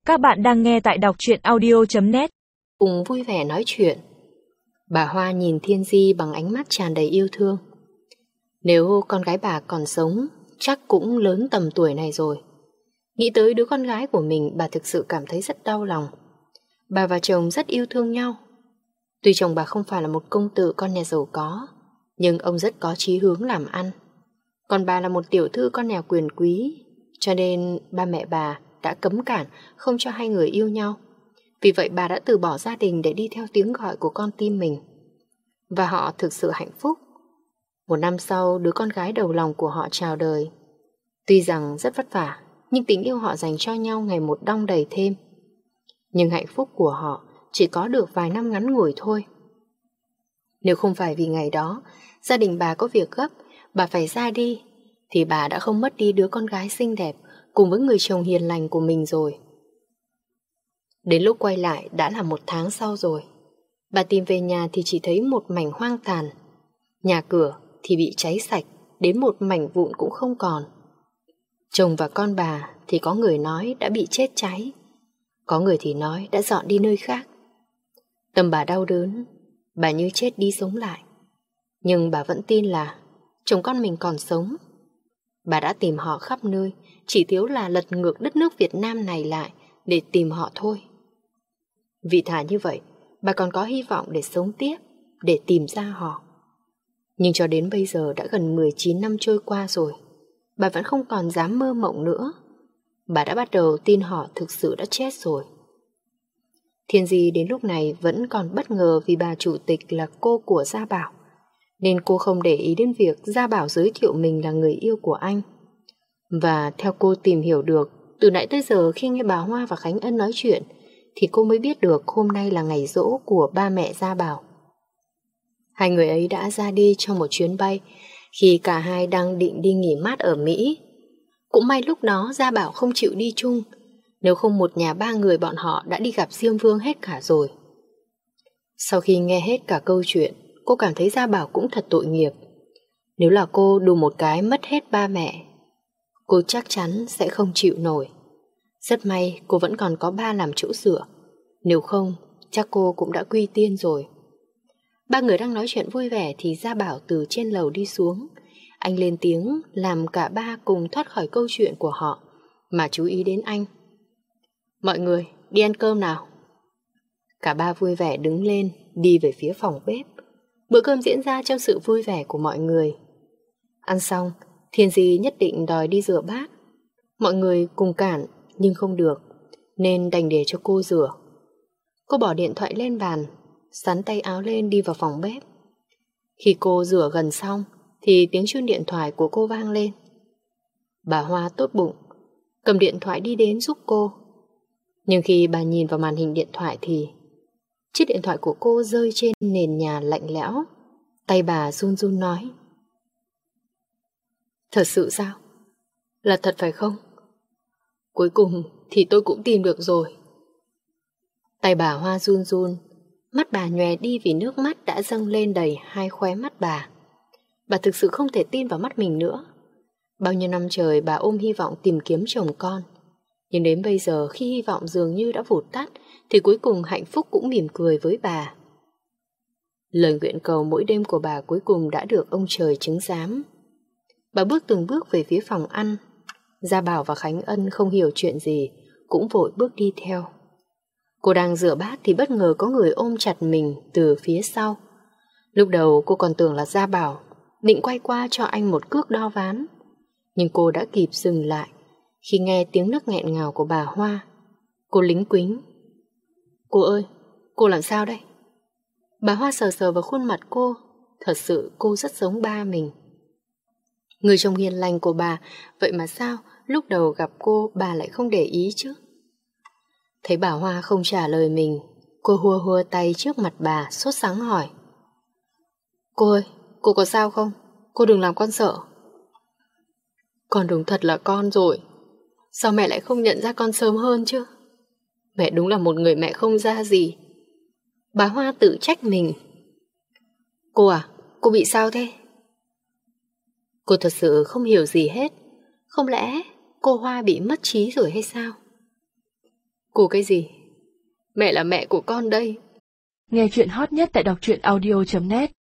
Các bạn đang nghe tại đọc truyện audio.net. Cùng vui vẻ nói chuyện. Bà Hoa nhìn Thiên Di bằng ánh mắt tràn đầy yêu thương. Nếu con gái bà còn sống, chắc cũng lớn tầm tuổi này rồi. Nghĩ tới đứa con gái của mình, bà thực sự cảm thấy rất đau lòng. Bà và chồng rất yêu thương nhau. Tuy chồng bà không phải là một công tử con nhà giàu có, nhưng ông rất có chí hướng làm ăn. Còn bà là một tiểu thư con nhà quyền quý, cho nên ba mẹ bà đã cấm cản không cho hai người yêu nhau. Vì vậy bà đã từ bỏ gia đình để đi theo tiếng gọi của con tim mình. Và họ thực sự hạnh phúc. Một năm sau, đứa con gái đầu lòng của họ chào đời. Tuy rằng rất vất vả, nhưng tình yêu họ dành cho nhau ngày một đong đầy thêm. Nhưng hạnh phúc của họ chỉ có được vài năm ngắn ngủi thôi. Nếu không phải vì ngày đó, gia đình bà có việc gấp, bà phải ra đi, thì bà đã không mất đi đứa con gái xinh đẹp cùng với người chồng hiền lành của mình rồi. Đến lúc quay lại đã là 1 tháng sau rồi. Bà tìm về nhà thì chỉ thấy một mảnh hoang tàn. Nhà cửa thì bị cháy sạch, đến một mảnh vụn cũng không còn. Chồng và con bà thì có người nói đã bị chết cháy, có người thì nói đã dọn đi nơi khác. Tâm bà đau đớn, bà như chết đi sống lại. Nhưng bà vẫn tin là chồng con mình còn sống. Bà đã tìm họ khắp nơi, chỉ thiếu là lật ngược đất nước Việt Nam này lại để tìm họ thôi. Vì thà như vậy, bà còn có hy vọng để sống tiếp, để tìm ra họ. Nhưng cho đến bây giờ đã gần 19 năm trôi qua rồi, bà vẫn không còn dám mơ mộng nữa. Bà đã bắt đầu tin họ thực sự đã chết rồi. Thiên Di đến lúc này vẫn còn bất ngờ vì bà chủ tịch là cô của Gia Bảo, nên cô không để ý đến việc Gia Bảo giới thiệu mình là người yêu của anh. Và theo cô tìm hiểu được, từ nãy tới giờ khi nghe bà Hoa và Khánh Ân nói chuyện, thì cô mới biết được hôm nay là ngày giỗ của ba mẹ Gia Bảo. Hai người ấy đã ra đi trong một chuyến bay khi cả hai đang định đi nghỉ mát ở Mỹ. Cũng may lúc đó Gia Bảo không chịu đi chung, nếu không một nhà 3 người bọn họ đã đi gặp Diêm Vương hết cả rồi. Sau khi nghe hết cả câu chuyện, cô cảm thấy Gia Bảo cũng thật tội nghiệp. Nếu là cô đùng một cái mất hết ba mẹ, cô chắc chắn sẽ không chịu nổi. Rất may cô vẫn còn có ba làm chỗ dựa, nếu không chắc cô cũng đã quy tiên rồi. Ba người đang nói chuyện vui vẻ thì Gia Bảo từ trên lầu đi xuống. Anh lên tiếng làm cả ba cùng thoát khỏi câu chuyện của họ mà chú ý đến anh. Mọi người đi ăn cơm nào. Cả ba vui vẻ đứng lên đi về phía phòng bếp. Bữa cơm diễn ra trong sự vui vẻ của mọi người. Ăn xong, Thiên Di nhất định đòi đi rửa bát. Mọi người cùng cản nhưng không được, nên đành để cho cô rửa. Cô bỏ điện thoại lên bàn, xắn tay áo lên đi vào phòng bếp. Khi cô rửa gần xong thì tiếng chuông điện thoại của cô vang lên. Bà Hoa tốt bụng cầm điện thoại đi đến giúp cô. Nhưng khi bà nhìn vào màn hình điện thoại thì chiếc điện thoại của cô rơi trên nền nhà lạnh lẽo. Tay bà run run nói: Thật sự sao? Là thật phải không? Cuối cùng thì tôi cũng tìm được rồi. Tay bà Hoa run run, mắt bà nhòe đi vì nước mắt đã dâng lên đầy hai khóe mắt bà. Bà thực sự không thể tin vào mắt mình nữa. Bao nhiêu năm trời bà ôm hy vọng tìm kiếm chồng con, nhưng đến bây giờ khi hy vọng dường như đã vụt tắt thì cuối cùng hạnh phúc cũng mỉm cười với bà. Lời nguyện cầu mỗi đêm của bà cuối cùng đã được ông trời chứng giám. Bà bước từng bước về phía phòng ăn. Gia Bảo và Khánh Ân không hiểu chuyện gì cũng vội bước đi theo. Cô đang rửa bát thì bất ngờ có người ôm chặt mình từ phía sau. Lúc đầu cô còn tưởng là Gia Bảo, định quay qua cho anh một cước đo ván. Nhưng cô đã kịp dừng lại khi nghe tiếng nấc nghẹn ngào của bà Hoa. Cô lính quính: Cô ơi, cô làm sao đây? Bà Hoa sờ sờ vào khuôn mặt cô. Thật sự cô rất giống ba mình. Người chồng hiền lành của bà, vậy mà sao lúc đầu gặp cô bà lại không để ý chứ? Thấy bà Hoa không trả lời mình, cô hùa hùa tay trước mặt bà, sốt sắng hỏi: Cô ơi, cô có sao không? Cô đừng làm con sợ. Con đúng thật là con rồi. Sao mẹ lại không nhận ra con sớm hơn chứ? Mẹ đúng là một người mẹ không ra gì. Bà Hoa tự trách mình. Cô à, cô bị sao thế? Cô thật sự không hiểu gì hết. Không lẽ cô Hoa bị mất trí rồi hay sao? Cô cái gì? Mẹ là mẹ của con đây. Nghe chuyện hot nhất tại đọc truyện audio.net